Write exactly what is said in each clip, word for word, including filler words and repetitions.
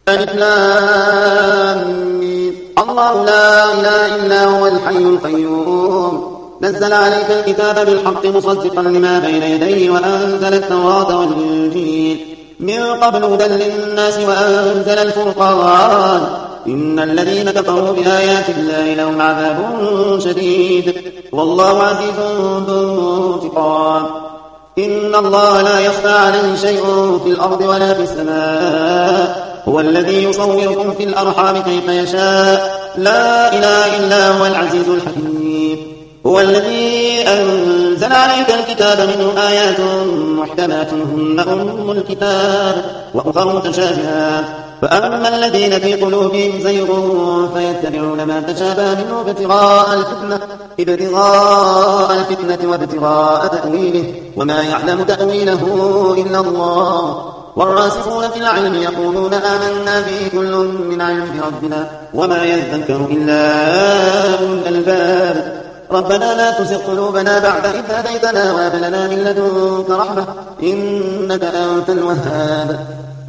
ألف لام ميم. الله لا إله إلا هو الحي القيوم نزل عليك الكتاب بالحق مصدقا لما بين يديه وأنزل التوراة والإنجيل من قبل هدى للناس وأنزل الفرقان إن الذين كفروا بآيات الله لهم عذاب شديد والله عزيز ذو انتقام. إن الله لا يخفى عليه شيء في الأرض ولا في السماء هو الذي يصوركم في الأرحام كيف يشاء لا إله إلا هو العزيز الحكيم. هو الذي أنزل عليك الكتاب منه آيات محكمات هن أم الكتاب وأخر متشابهات فأما الذين في قلوبهم زيغ فيتبعون ما تشابه منه ابتغاء الفتنة ابتغاء الفتنة وابتغاء تأويله وما يعلم تأويله إلا الله والراسخون في العلم يقولون آمنا به كل من عند ربنا وما يذكر إلا أولو الألباب. ربنا لا تزغ قلوبنا بعد إذ هديتنا وهب لنا من لدنك رحمة إنك أنت الوهاب.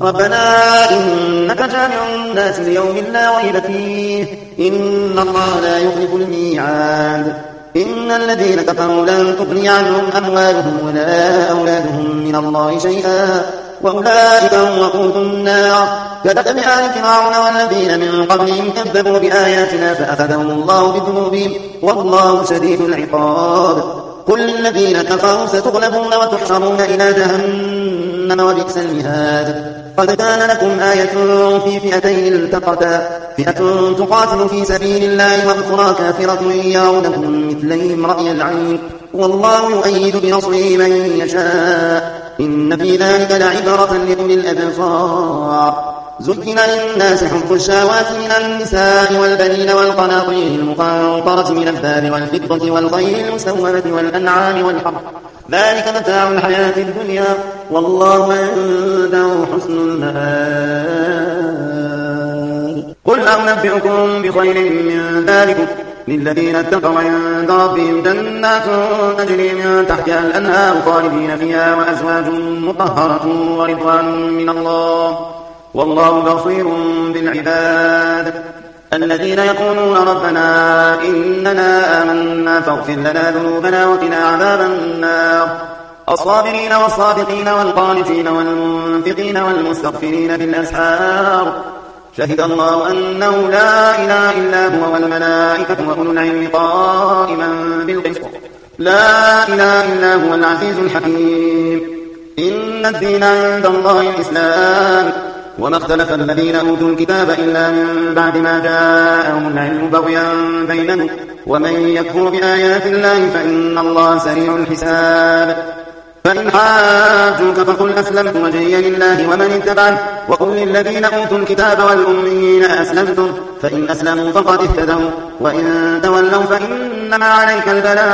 ربنا إنك جامع الناس ليوم لا ريب فيه إن الله لا يخلف الميعاد. إن الذين كفروا لن تغني عنهم أموالهم ولا أولادهم من الله شيئا وأولئك هم وقود النار كدأب آل فرعون والذين من قبلهم كذبوا بآياتنا فأخذهم الله بذنوبهم والله شديد العقاب. قل للذين كفروا ستغلبون وتحشرون إلى جهنم وبئس المهاد. قد كان لكم آية في فئتين التقتا فئة تقاتل في سبيل الله وأخرى كافرة يرونهم مثليهم رأي العين والله يؤيد بنصره من يشاء إن في ذلك لعبرة لأولي الأبصار. زين للناس حب الشهوات من النساء والبنين والقناطير المقنطرة من الذهب والفضة والخيل المسومة والأنعام والحرث ذلك متاع الحياة الدنيا والله عنده حسن المآب. قل أنبئكم بخير من ذلك للذين اتقوا عند ربهم جنات تجري من تحتها الأنهار خالدين فيها وأزواج مطهرة ورضوان من الله والله بصير بالعباد. الذين يقولون ربنا إننا آمنا فاغفر لنا ذنوبنا وقنا عذاب النار الصابرين والصادقين والقانتين والمنفقين والمستغفرين بالأسحار شهد الله أنه لا إله إلا هو والملائكة وأولو العلم قائما بالقسط لا إله إلا هو العزيز الحكيم. إن الدين عند الله الإسلام وما اختلف الذين أوتوا الكتاب إلا من بعد ما جاءهم العلم بغيا بينهم ومن يكفر بآيات الله فإن الله سريع الحساب. فإن حاجوك فقل أسلمت وجهي لله ومن اتبعني وقل للذين أوتوا الكتاب والأميين أسلمتم فإن أسلموا فقد اهتدوا وإن تولوا فإنما عليك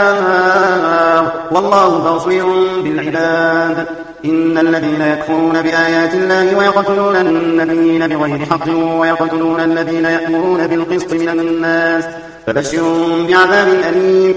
البلاغ والله بصير بالعباد. إن الذين يكفرون بآيات الله ويقتلون النبيين بغير حق ويقتلون الذين يأمرون بالقسط من الناس فبشرهم بعذاب أليم.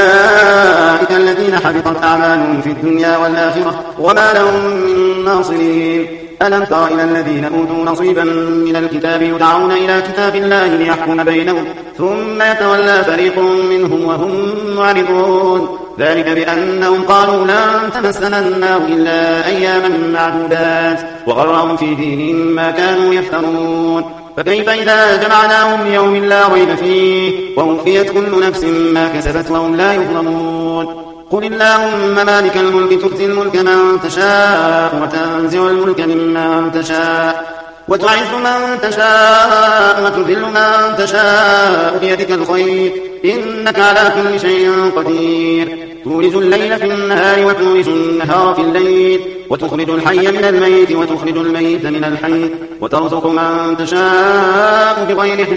أولئك الذين حبطت أعمالهم في الدنيا والآخرة وما لهم من ناصرين. ألم تر إلى الذين أوتوا نصيبا من الكتاب يدعون إلى كتاب الله ليحكم بينهم ثم يتولى فريق منهم وهم معرضون ذلك بأنهم قالوا لن تمسنا النار إلا أياما معدودات وغرهم في دينهم ما كانوا يفترون فكيف إذا جمعناهم ليوم لا ريب فيه ووفيت كل نفس ما كسبت وهم لا يظلمون. قل اللهم مالك الملك تؤتي الملك من تشاء وتنزع الملك ممن تشاء وتعز من تشاء وتذل من تشاء بيدك الخير إنك على كل شيء قدير. تولج الليل في النهار وتولج النهار في الليل وتخرج الحي من الميت وتخرج الميت من الحي وترزق من تشاء بغير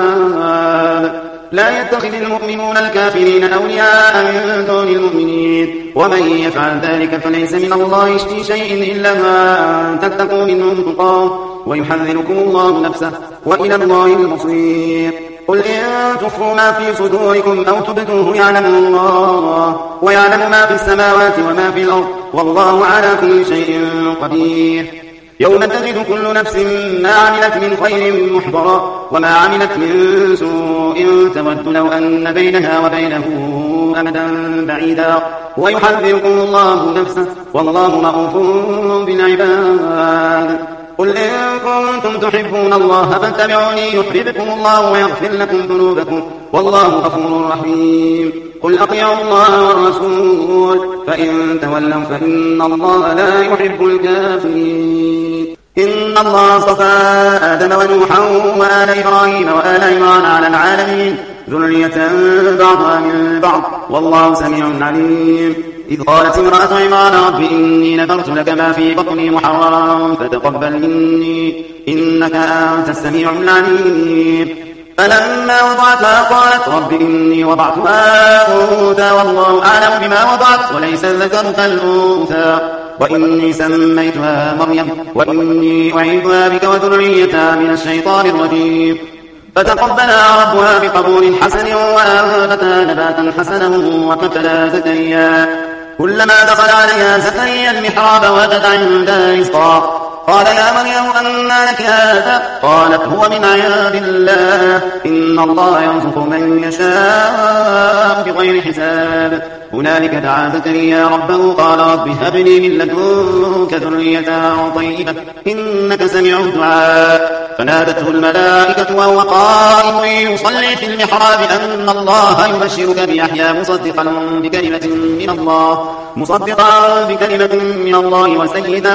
حساب. لا يتخذ المؤمنون الكافرين أولياء من دون المؤمنين ومن يفعل ذلك فليس من الله في شيء إلا أن تتقوا منهم تقاه ويحذركم الله نفسه وإلى الله المصير. قل إن تخفوا ما في صدوركم أو تبدوه يعلم الله ويعلم ما في السماوات وما في الأرض والله على كل شيء قدير. يوم تجد كل نفس ما عملت من خير محضرا وما عملت من سوء تود لو أن بينها وبينه أمدا بعيدا ويحذركم الله نفسه والله رءوف بالعباد. قل إن كنتم تحبون الله فاتبعوني يحببكم الله ويغفر لكم ذنوبكم والله غفور رحيم. قل أطيعوا الله والرسول فإن تولوا فإن الله لا يحب الكافرين. إن الله اصطفى آدم ونوحا وآل إبراهيم وآل عمران على العالمين ذرية بعضها من بعض والله سميع عليم. إذ قالت امرأة عمران رب إني نذرت لك ما في بطني محررا فتقبل مني إنك أنت السميع العليم. فلما وضعتها قالت رب إني وضعتها أنثى والله أعلم بما وضعت وليس الذكر كالأنثى وإني سميتها مريم وإني أعيذها بك وذريتها من الشيطان الرجيم. فتقبلها ربها بقبول حسن وأنبتها نباتا حسنا وكفلها زكريا. كلما دخل عليها زكريا المحراب وجد عندها رزقا قال يا مريم أنى لك هذا قالت هو من عند الله إن الله يرزق من يشاء بغير حساب. هنالك دعا زكريا ربه قال رب هب لي من لدنك ذرية طيبة إنك سميع الدعاء. فنادته الملائكة وهو قائم يصلي في المحراب أن الله يبشرك بيحيى مصدقا بكلمة من الله مصدقا بكلمة من الله وسيدا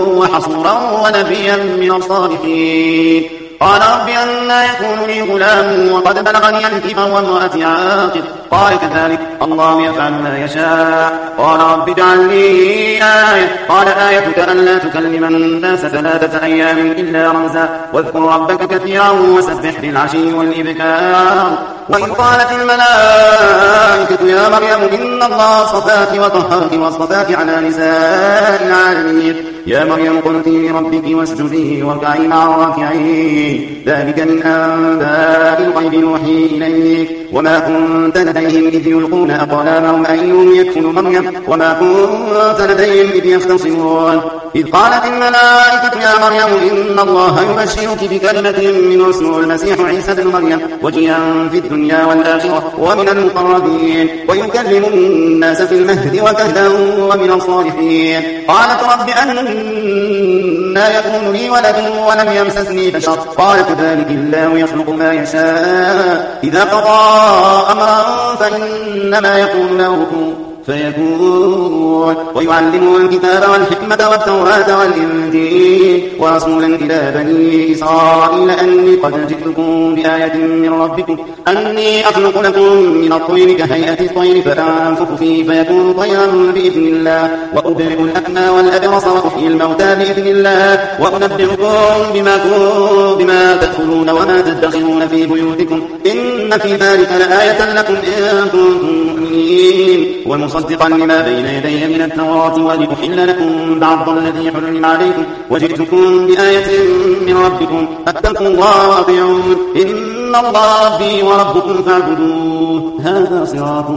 وحصورا ونبيا من الصالحين. قال رب أنى يكون لي غلام وقد بلغني الكبر وامرأتي عاقر قال كذلك الله يفعل ما يشاء. قال رب اجعل لي آية قال آيتك ألا تكلم الناس ثلاثة أيام إلا رمزا واذكر ربك كثيرا وسبح بالعشي والإبكار. وإذ قالت الملائكة يا مريم إن الله اصطفاك وطهرك واصطفاك على نساء العالمين يا مريم قلتي لربك واسجدي واركعي مع الراكعين ذلك من أنباء الغيب نوحي إليك وما كنت لديهم إذ يلقون أقلامهم أيهم يكفل مريم وما كنت لديهم إذ يختصمون. إذ قالت الملائكة يا مريم إن الله يبشرك بكلمة منه اسمه المسيح عيسى بن مريم وجيها في الدنيا والآخرة ومن المقربين ويكلم الناس في المهد وكهلا ومن الصالحين. قالت رب أنى يكون لي ولد ولم يمسسني بشر قال كذلك الله يخلق ما يشاء إذا قضى أمرا فإنما يكون له كن فيكون. ويعلمه الكتاب والحكمة والتوراة والإنجيل ورسولا إلى بني إسرائيل أني قد جئتكم بآية من ربكم أني أخلق لكم من الطير كهيئة الطير فأنفخ فيه فيكون طيرا بإذن الله وأبرئ الأكمى والأبرص وأحيي الموتى بإذن الله وأنبئكم بما بما تأكلون وما تدخرون في بيوتكم إن في ذلك لآية لكم إن كنتم مؤمنين ومصدقا لما بين يدي من التوراة ولأحل لكم بعض الذي حرم عليكم وجئتكم بآية من ربكم فاتقوا الله وأطيعون إن الله ربي وربكم فاعبدوه هذا صراط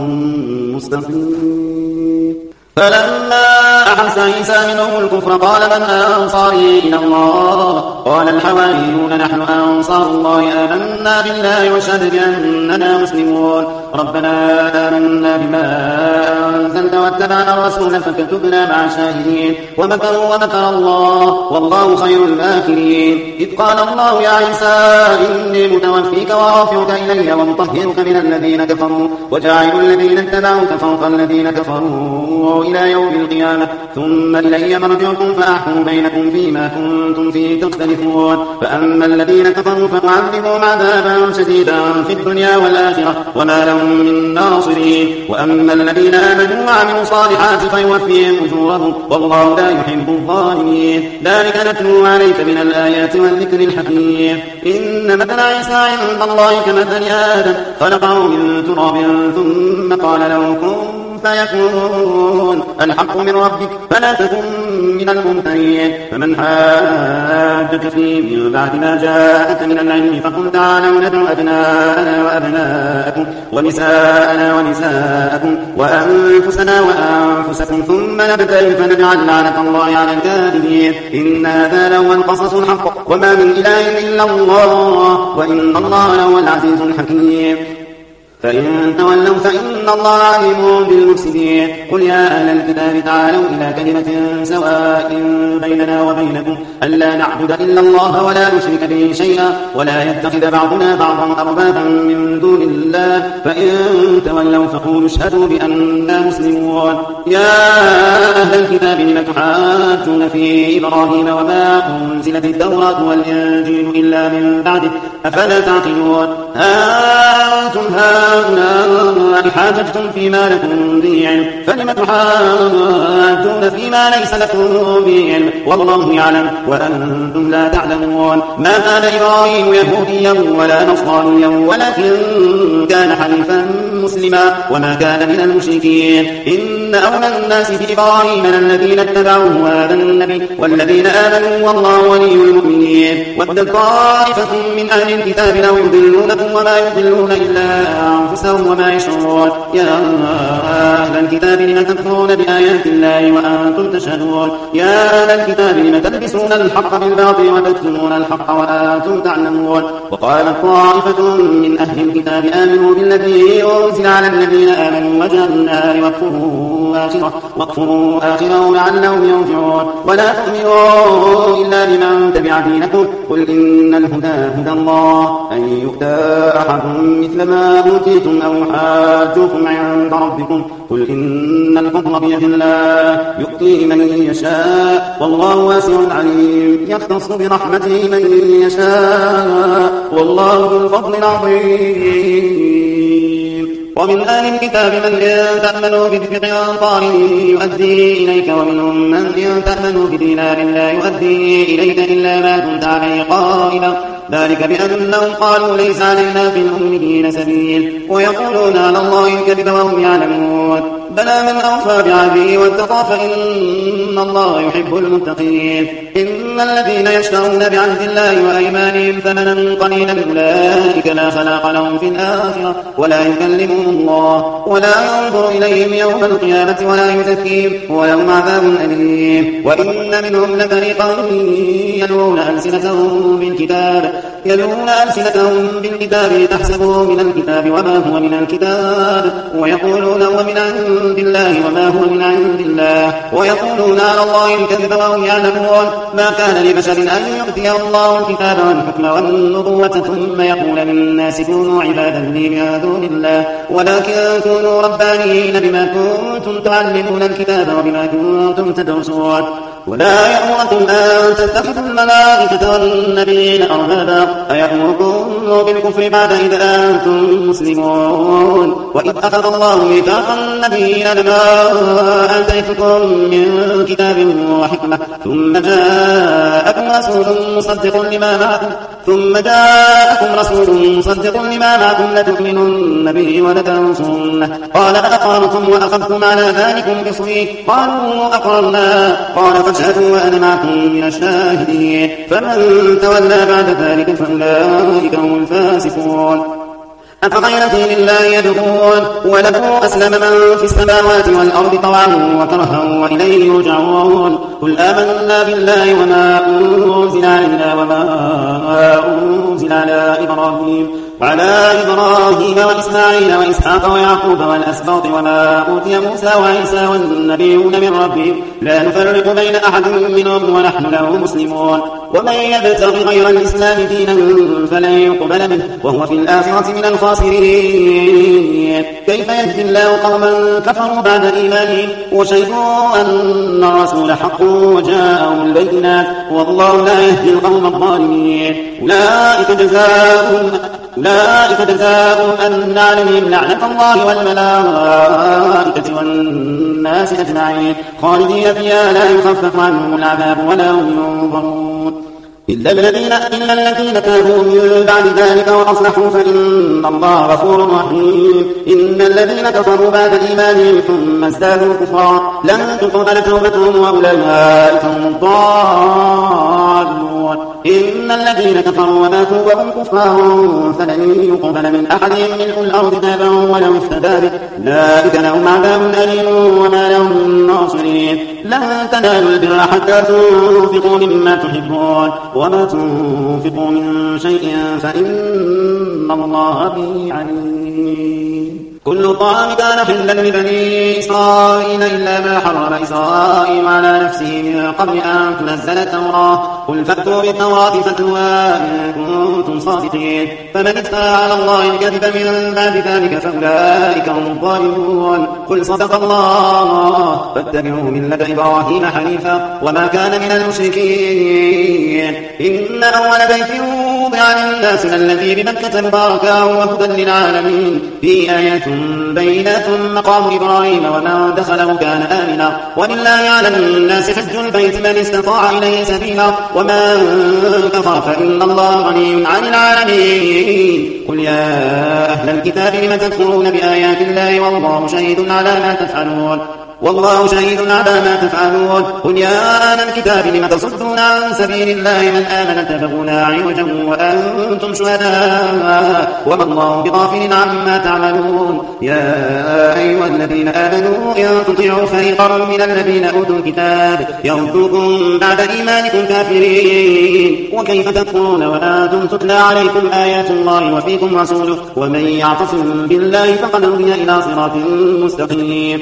مستقيم. فلما أحس عيسى منهم الكفر قال من أنصاري إلى الله قال الحواريون نحن أنصار الله آمنا بالله واشهد بأننا مسلمون ربنا آمنا بما أنزلت واتبعنا الرسول فكتبنا مع الشاهدين ومكروا ومكر الله والله خير الماكرين. إذ قال الله يا عيسى إني متوفيك ورافعك إلي ومطهرك من الذين كفروا وجاعل الذين اتبعوك فوق الذين كفروا إلى يوم القيامة ثم إلي مرجعكم فأحكم بينكم فيما كنتم فيه تختلفون. فأما الذين كفروا فأعذبهم عذابا شديدا في الدنيا والآخرة وما لهم من ناصرين وأما الذين آمنوا وعملوا الصالحات فيوفيهم أجورهم والله لا يحب الظالمين. ذلك نتلو عليك من الآيات والذكر الحكيم. إن مثل عيسى عند الله كمثل آدم خلقه من تراب ثم قال له كن فيكون الحق من ربك فلا تكن من الممترين. فمن حاجك فيه من بعد ما جاءك من العلم فقل تعالوا ندعو أبناءنا وأبناءكم ونساءنا ونساءكم وأنفسنا وأنفسكم ثم نبتهل فنجعل لعنة الله على الكاذبين. إن هذا لهو القصص الحق وما من إله إلا الله وإن الله لهو العزيز الحكيم. فإن تولوا فإن الله عليم بالمفسدين. قل يا أهل الكتاب تعالوا إلى كلمة سواء بيننا وبينكم ألا نعبد إلا الله ولا نشرك به شيئا ولا يتخذ بعضنا بعضا أربابا من دون الله فإن تولوا فقولوا اشهدوا بأننا مسلمون. يا أهل الكتاب لم تحاجون في إبراهيم وما أنزلت التوراة والإنجيل إلا من بعده أفلا تعقلون. أنتم هؤلاء حاججتم فيما لكم به علم فلم تحاجون فيما ليس لكم به علم والله يعلم وأنتم لا تعلمون. ما كان إبراهيم يهوديا ولا نصرانيا ولكن كان حنيفا مسلما وما كان من المشركين. إن أولى الناس بإبراهيم الذين اتبعوه وهذا النبي والذين آمنوا والله ولي المؤمنين. ود طائفة من أهل الكتاب لو يضلونكم وما يضلون إلا أنفسهم وما يشعرون. يا أهل الكتاب لم تكفرون بآيات الله وأنتم تشهدون. يا أهل الكتاب لم تلبسون الحق بالباطل وتكتمون الحق وأنتم تعلمون. وقالت طائفة من أهل الكتاب آمنوا بالذي أنزل على الذين آمنوا وجه النار واكفروا آخره واكفروا آخره لعلهم يرجعون. ولا تؤمنوا إلا لمن تبع دينكم قل إن الهدى هدى الله أن يؤتى أحد مثل ما أوتيتم أو حاجوكم عند ربكم قل إن الفضل بيد الله يؤتيه من يشاء والله واسع عليم. يختص برحمته من يشاء والله ذو الفضل العظيم. ومن أهل الكتاب من إن تأمنوا بقنطار يؤدي إليك ومنهم من إن تأمنوا بدينار لا يؤدي إليك إلا ما كنت عليه قائما ذلك بأنهم قالوا ليس علينا في الأميين سبيل ويقولون على الله الكذب وهم يعلمون. بلى من أوفى بعهده واتقى فإن الله يحب المتقين. إن الذين يشترون بعهد الله وأيمانهم ثمنا قليلا أولئك لا خلاق لهم في الآخرة ولا يكلمهم الله ولا ينظر إليهم يوم القيامة ولا يزكيهم ولهم عذاب أليم. وإن منهم لفريقا يلوون ألسنتهم بالكتاب يلوون ألسنتهم بالكتاب لتحسبوه من الكتاب وما هو من الكتاب ويقولون هو من عند الله وما هو من عند الله ويقولون على الله الكذب وهم يعلمون. ما كان لبشر أن يؤتيه الله الكتاب والحكم والنبوة ثم يقول للناس كونوا عبادا لي من دون الله ولكن كونوا ربانيين بما كنتم تعلمون الكتاب وبما كنتم تدرسون. ولا يأمركم أن تتخذوا الملائكة والنبيين أربابا أيأمركم بالكفر بعد إذ أنتم مسلمون. وإذ أخذ الله ميثاق النبيين لما آتيتكم من كتاب وحكمة ثم جاءكم رسول مصدق لما معكم ثم جاءكم رسول مصدق لما معكم لتؤمنن به ولتنصرنه قال أقررتم وأخذتم على ذلكم بصري قالوا أقررنا قال فاشهدوا وأنا معكم من الشاهدين. فمن تولى بعد ذلك فأولئك هم الفاسقون. أفغير دين الله يبغون وله أسلم من في السماوات والأرض طوعا وكرها وإليه يرجعون. قل آمنا بالله وما أنزل علينا وما أنزل على إبراهيم وعلى إبراهيم وإسماعيل وإسحاق ويعقوب والأسباط وما أوتي موسى وعيسى والنبيون من ربهم لا نفرق بين أحد منهم ونحن له مسلمون. ومن يبتغ غير الإسلام دينا فلن يقبل منه وهو في الآخرة من الخاسرين. كيف يهدي الله قوما كفروا بعد إيمانهم وشهدوا أن الرسول حق وجاءهم البينات والله لا يهدي القوم الظالمين. أولئك جزاؤهم أولئك جزاؤهم أن عليهم لعنة الله والملائكة والناس أجمعين خالدين فيها لا يخفف عنهم العذاب ولا هم ينظرون. إلا الذين إلا الذين تابوا من بعد ذلك وأصلحوا فإن الله غفور رحيم. إن الذين كفروا بعد إيمانهم ثم ازدادوا كفرا لن تقبل توبتهم وأولئك هم الضالون. إن الذين كفروا وماتوا وهم كفار فلن يقبل من أحدهم ملء الأرض ذهبا ولو افتدى به أولئك لهم عذاب أليم وما لهم ناصرين. لن تنالوا البر حتى تنفقوا مما تحبون وما تنفقوا من شيء فإن الله به عليم. كل طعام كان حلا لبني إسرائيل إلا ما حرم إسرائيل على نفسه من قبل أن تنزل التوراة قل فأتوا بالتوراة فاتلوها إن كنتم صادقين. فمن افترى على الله الكذب من بعد ذلك فأولئك هم الظالمون. قل صدق الله فاتبعوا ملة إبراهيم حنيفا وما كان من المشركين. إن أول بيت وضع للناس الذي بمكة مباركا وهدى للعالمين فيه آيات بينات مقام إبراهيم ومن دخله كان آمنا ولله على الناس حج البيت من استطاع إليه سبيلا ومن كفر فإن الله غني عن العالمين. قل يا أهل الكتاب لم تكفرون بآيات الله والله شهيد على ما تفعلون والله شهيد على ما تفعلون. قل يا أهل الكتاب لم تصدون عن سبيل الله من آمن تبغون عوجا وأنتم شهداء وما الله بغافل عما تعملون. يا أيها الذين آمنوا إن تطيعوا فريقا من الذين أوتوا الكتاب يردوكم بعد إيمانكم كافرين وكيف تكفرون وأنتم تتلى عليكم آيات الله وفيكم رسوله ومن يعتصم بالله فقد هدي إلى صراط مستقيم.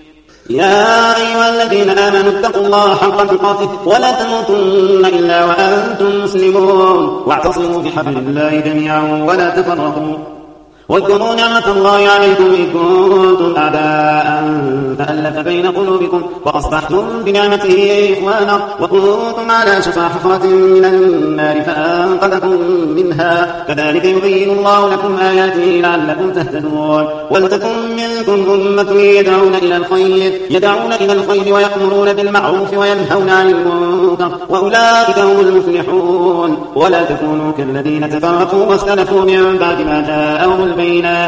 يا أيها الذين آمنوا اتقوا الله حق تقاته ولا تموتن إلا وأنتم مسلمون واعتصموا بحبل الله جميعا ولا تفرقوا واذكروا نعمة الله عليكم إذ كنتم أعداء فألف بين قلوبكم وأصبحتم بنعمته إخوانا وكنتم على شفا حفرة من النار فأنقذكم منها كذلك يبين الله لكم آياته لعلكم تهتدون. ولتكن منكم أمة يدعون إلى الخير يدعون إلى الخير ويأمرون بالمعروف وينهون عن المنكر وأولئك هم المفلحون. ولا تكونوا كالذين تفرقوا واختلفوا من بعد ما جاءهم البينات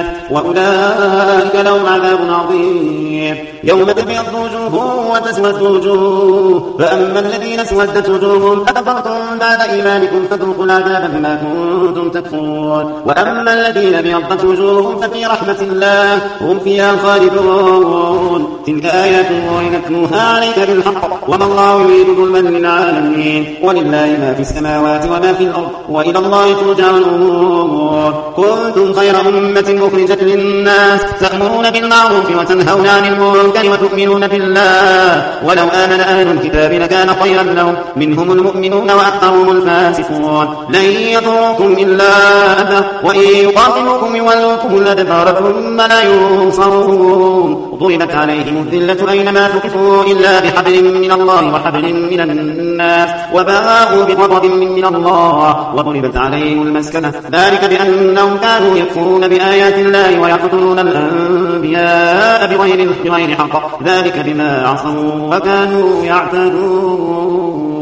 وأولئك لهم عذاب عظيم. يوم تبيض وجوه وتسود وجوه فأما الذين اسودت وجوههم أكفرتم بعد إيمانكم فذوقوا العذاب بما كنتم تكفرون. وأما الذين ابيضت وجوههم ففي رحمة الله هم فيها خالدون. تلك آيات الله نتلوها عليك بالحق وما الله يريد ظلما للعالمين ولله ما في السماوات وما في الأرض وإلى الله ترجع الأمور. كنتم خير أمة أخرجت للناس تأمرون بالمعروف وتنهون عن المنكر وتؤمنون بالله ولو آمن أهل الكتاب لكان خيرا لهم منهم المؤمنون وأكثرهم الفاسقون. لن يضركم إلا أذى وإن يقاتلوكم يولوكم الأدبار ثم لا ينصرون. ضربت عليهم الذلة أينما ثقفوا إلا بحبل من الله وحبل من الناس وباءوا بغضب من الله وضربت عليهم المسكنة ذلك بأنهم كانوا يكفرون بآيات الله ويقتلون الأنبياء بغير بغير حق ذلك بما عصوا وكانوا يعتدون.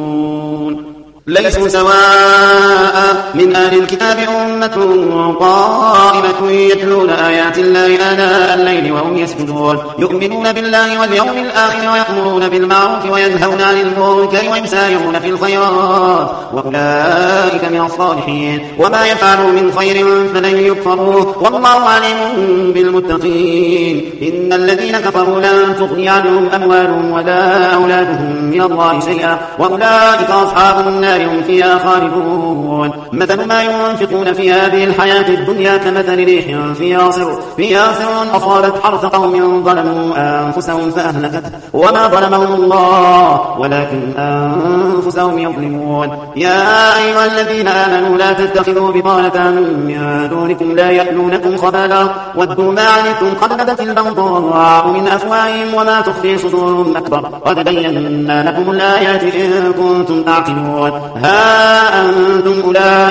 ليسوا سواء من أهل الكتاب أمة قائمة يتلون آيات الله آناء الليل وهم يسجدون يؤمنون بالله واليوم الآخر ويأمرون بالمعروف وينهون عن المنكر ويسارعون في الخيرات وأولئك من الصالحين. وما يفعلوا من خير فلن يكفروه والله عليم بالمتقين. إن الذين كفروا لن تغني عنهم أموالهم ولا أولادهم من الله شيئا وأولئك أصحاب النار هم فيها خالدون. مثل ما ينفقون في هذه الحياة الدنيا كمثل ريح فيها صر فيها صر أصابت حرث قوم ظلموا أنفسهم فأهلكته وما ظلمهم الله ولكن أنفسهم يظلمون. يا أيها الذين آمنوا لا تتخذوا بطانة من دونكم لا يألونكم خبالا ودوا ما عنتم قد بدت البغضاء من أفواههم وما تخفي صدورهم أكبر قد بينا لكم الآيات إن كنتم تعقلون. ها أنتم أولئك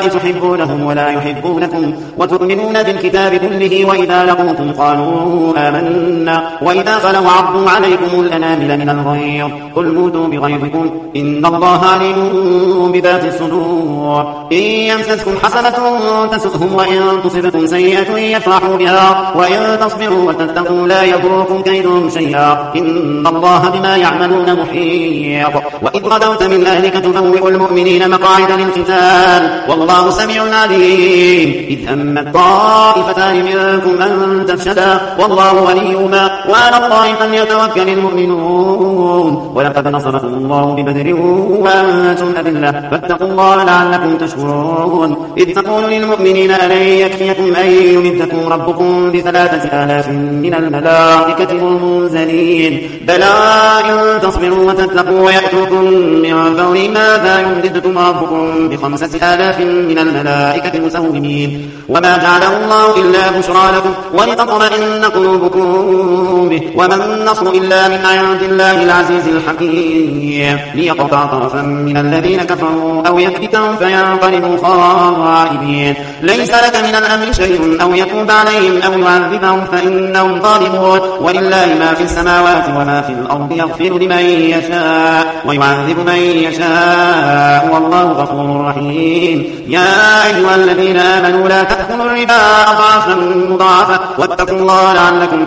تحبونهم ولا يحبونكم وتؤمنون بالكتاب كله وإذا لقوكم قالوا آمنا وإذا خلوا عضوا عليكم الأنامل من الغيظ قل موتوا بغيظكم إن الله عليم بذات الصدور إن يمسسكم حسنة تسؤهم وإن تصبكم سيئة يفرحوا بها وإن تصبروا وتتقوا لا يضركم كيدهم شيئا إن الله بما يعملون محيط وإذ غدوت من أهلك تبوئ المؤمنين مقاعد للقتال والله سميع عليم إذ همت طائفتان منكم أن تفشلا والله وليهما وعلى الله فليتوكل المؤمنون ولقد نصركم الله ببدر وأنتم أذلة فاتقوا الله لعلكم تشكرون إذ تقول للمؤمنين ألن يكفيكم أن يمدكم ربكم بثلاثة آلاف من الملائكة منزلين بلى إن تصبروا وتتقوا ويأتوكم من فور ماذا يمددكم ربكم بخمسة آلاف من الملائكة مسومين وما جعله الله إلا بشرى لكم ولتطمئن قلوبكم به وما النصر إلا من عند الله العزيز الحكيم ليقطع طرفا من الذين كفروا أو يكبتهم فينقلبوا خائبين ليس لك من الأمر شيء أو يتوب عليهم أو يعذبهم فإنهم ظالمون ولله ما في السماوات وما في الأرض يغفر لمن يشاء ويعذب من يشاء والله غفور رحيم يا أيها الذين آمنوا لا تأكلوا الربا أضعافا مضاعفة واتقوا الله لعلكم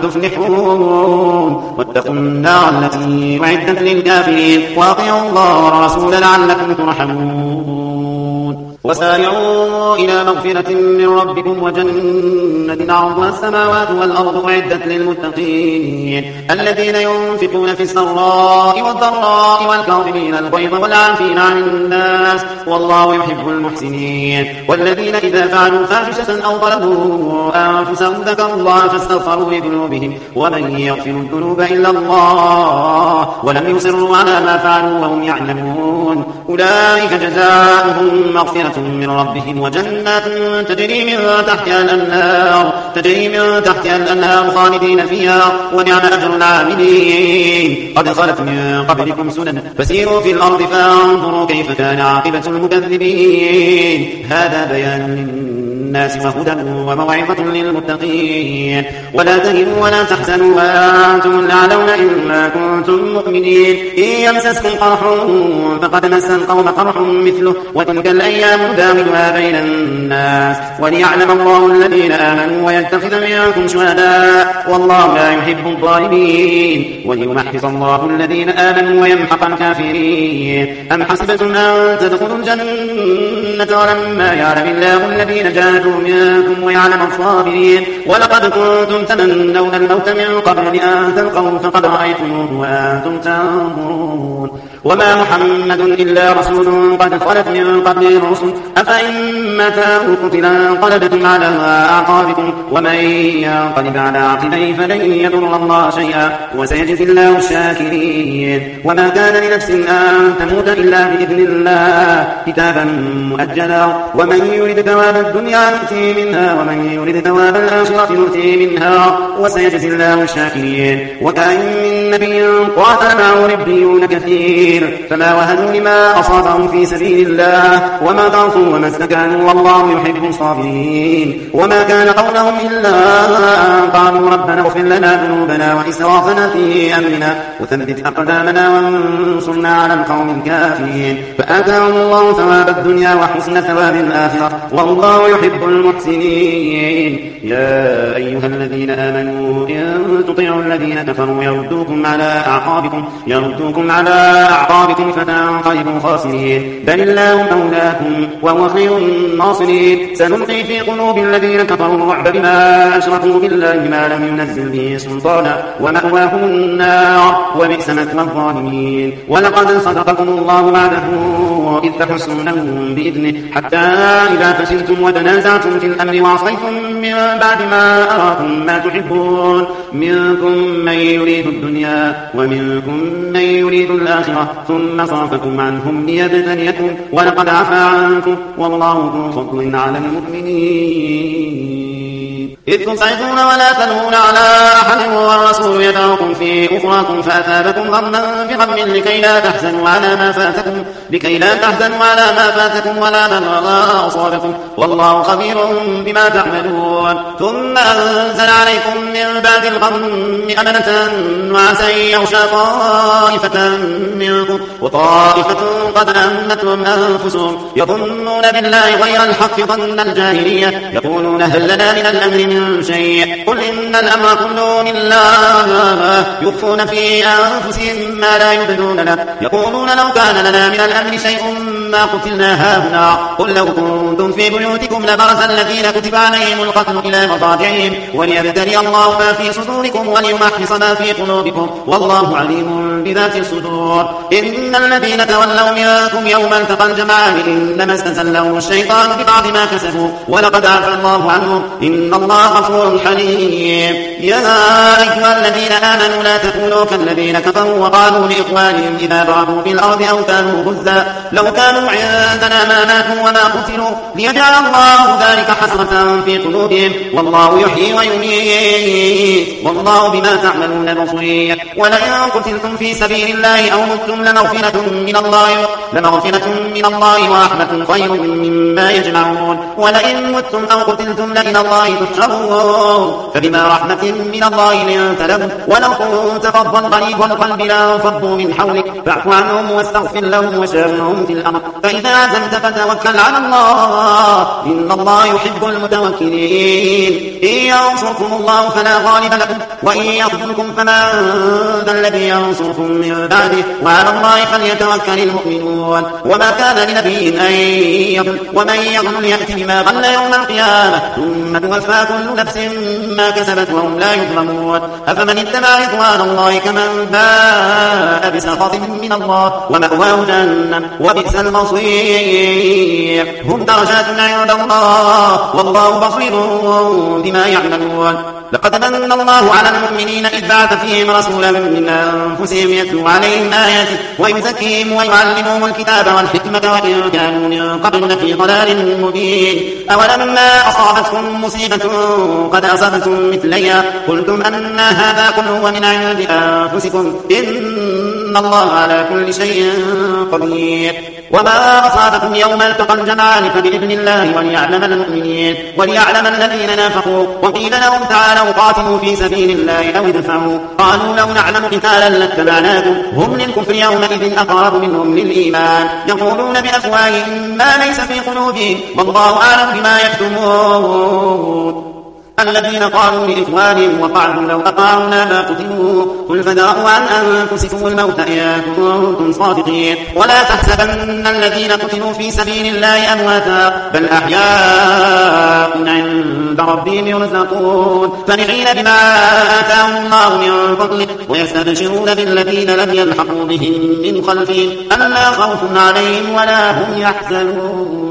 تفلحون واتقوا النار التي أعدت للكافرين وأطيعوا الله ورسوله لعلكم ترحمون وسارعوا إلى مغفرة من ربكم وجنة عرضها السماوات والأرض أعدت للمتقين الذين ينفقون في السراء والضراء والكاظمين الغيظ والعافين عن الناس والله يحب المحسنين والذين إذا فعلوا فاحشة أو ظلموا أنفسهم ذكروا الله فاستغفروا لذنوبهم ومن يغفر الذنوب إلا الله ولم يصروا على ما فعلوا وهم يعلمون أولئك جزاؤهم مغفرة من ربهم وجنات تجري من تحتها الأنهار تجري من تحتها الأنهار خالدين فيها ونعم أجر العاملين قد خلت من قبلكم سنن فسيروا في الأرض فانظروا كيف كان عاقبة المكذبين هذا بيان للناس وهدى وموعظة للمتقين ولا تهنوا ولا تحزنوا وأنتم الأعلون إن كنتم مؤمنين إن يمسسكم قرح فقد مس القوم قرح مثله وتلك الأيام نداولها بين الناس وليعلم الله الذين آمنوا ويتخذ منكم شهداء والله لا يحب الظالمين وليمحص الله الذين آمنوا ويمحق الكافرين أم حسبتم أن تدخلوا الجنة ولما يعلم الله الذين جاهدوا منكم ويعلم الصابرين ولقد كنتم تمنون الموت من قبل أن تلقوا فقد رأيتموه وأنتم تنظرون وما محمد إلا رسول قد خلت من قبل الرسل أفإن مات أو قتل انقلبتم على أعقابكم ومن ينقلب على عقبيه فلن يضر الله شيئا وسيجزي الله الشاكرين وما كان لنفس أن تموت إلا بإذن الله كتابا مؤجلا ومن يريد ثواب الدنيا نؤتي منها ومن يريد ثواب الآخرة نؤتي منها وسيجزي الله الشاكرين وكأن من نبي قاتل معه ربيون كثير فما وهنوا لما أصابهم في سبيل الله وما ضعفوا وما استكانوا والله يحب الصابرين وما كان قولهم إلا أن قالوا ربنا اغفر لنا ذنوبنا وإسرافنا في أمرنا وثبت أقدامنا وانصرنا على القوم الكافرين فآتاهم الله ثواب الدنيا وحسن ثواب الآخرة والله يحب المحسنين يا أيها الذين آمنوا إن تطيعوا الذين كفروا يردوكم على أعقابكم يردوكم على أعقابكم فتنقلبوا خاسرين بل الله مولاكم وهو خير الناصرين سنلقي في قلوب الذين كفروا الرعب بما أشركوا بالله ما لم ينزل به سلطانا ومأواهم النار وبئس مثوى الظالمين ولقد صدقكم الله وعده إذ تحسونهم بإذنه حتى إذا فشلتم وتنازعتم في الأمر وعصيتم من بعد ما أراكم ما تحبون منكم من يريد الدنيا ومنكم من يريد الآخرة ثم صرفكم عنهم ليبتليكم ولقد عفا عنكم والله ذو فضل على المؤمنين إذ تصعدون ولا تلوون على أحد والرسول يدعوكم في أخراكم فأثابكم غما بغم لكي لا تحزنوا على ما فاتكم لكي لا تحزنوا على ما فاتكم ولا ما أصابكم والله خبير بما تعملون. ثم أنزل عليكم من بعد الغم أمنة وعسى يغشى طائفة منكم وطائفة قد أمتهم أنفسهم يظنون بالله غير الحق ظن الجاهلية يقولون هل لنا من الأمر من شيء قل إن الأمر كله لله يخفون في أنفسهم ما لا يبدون لك يقولون لو كان لنا من الأمر شيء ما قتلنا هاهنا قل لو كنتم في بيوتكم لبرز الذين كتب عليهم القتل إلى مضاجعهم وليبتلي الله ما في صدوركم وليمحص ما في قلوبكم والله عليم بذات الصدور. إن الذين تولوا منكم يوم التقى الجمعان إنما استزلهم الشيطان ببعض ما كسبوا ولقد عفا الله عنهم إن الله غفور حليم. يا أيها الذين آمنوا لا تكونوا كالذين كفروا وقالوا لإخوانهم إذا ضربوا في الأرض أو كانوا غزا لو كانوا عندنا ما ماتوا وما قتلوا ليجعل الله ذلك حسرة في قلوبهم والله يحيي ويميت والله بما تعملون بصير. ولئن قتلتم في سبيل الله أو متم لمغفرة من الله لمغفرة من الله ورحمة خير مما يجمعون. ولئن متم أو قتلتم لإلى الله تحشرون فبما رحمة من الله لنت لهم ولو كنت فظا غليظ القلب لانفضوا من حولك فاعف عنهم واستغفر لهم وشاورهم في الأمر فإذا عزمت فتوكل على الله إن الله يحب المتوكلين. إن ينصركم الله فلا غالب لكم وإن يخذلكم فمن ذا الذي ينصركم من بعده وعلى الله فليتوكل المؤمنون. وما كان لنبي أن يغل ومن يغل يأتي بما غل يوم القيامة ثم توفى كل نفس ما كسبت وهم لا يظلمون. أفمن اتبع رضوان الله كمن باء بسخط من الله ومأواه جهنم وبئس المصير. هم درجات عند الله والله بصير بما يعملون. لقد من الله على المؤمنين إذ بعث فيهم رسولا من أنفسهم يتلو عليهم آياته ويزكيهم ويعلمهم الكتاب والحكمة وإن كانوا من قبل لفي ضلال مبين. أولما أصابتكم مصيبة قد أصبتم مثليها قلتم أن هذا كله من عند أنفسكم إن الله على كل شيء قدير. وما أصابكم يوم التقى الجمعان فبإذن الله وليعلم المؤمنين وليعلم الذين نافقوا. وقيل لهم تعالوا قاتلوا في سبيل الله أو ادفعوا قالوا لو نعلم قتالا لاتبعناكم هم للكفر يومئذ أقرب منهم للإيمان يقولون بأفواههم ما ليس في قلوبهم والله أعلم بما يكتمون. الذين قالوا لإخوانهم وقعدوا لو أطاعونا ما قتلوا قل فدرءوا عن أنفسكم الموت إن كنتم صادقين. ولا تحسبن الذين قتلوا في سبيل الله أمواتا بل أحياء عند ربهم يرزقون فرحين بما آتاهم الله من فضله ويستبشرون بالذين لم يلحقوا بهم من خلفهم ألا خوف عليهم ولا هم يحزنون.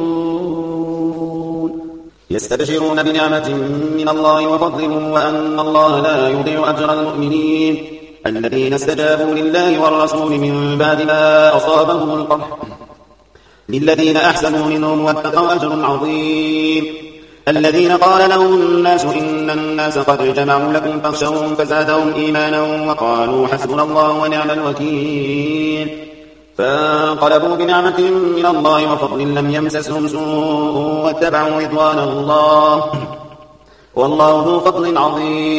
يستبشرون بنعمة من الله وفضل وأن الله لا يضيع أجر المؤمنين الذين استجابوا لله والرسول من بعد ما أصابهم القرح للذين أحسنوا منهم واتقوا أجر عظيم. الذين قال لهم الناس إن الناس قد جمعوا لكم فاخشوهم فزادهم إيمانا وقالوا حسبنا الله ونعم الوكيل. فانقلبوا بنعمة من الله وفضل لم يمسسهم سوء واتبعوا رضوان الله والله ذو فضل عظيم.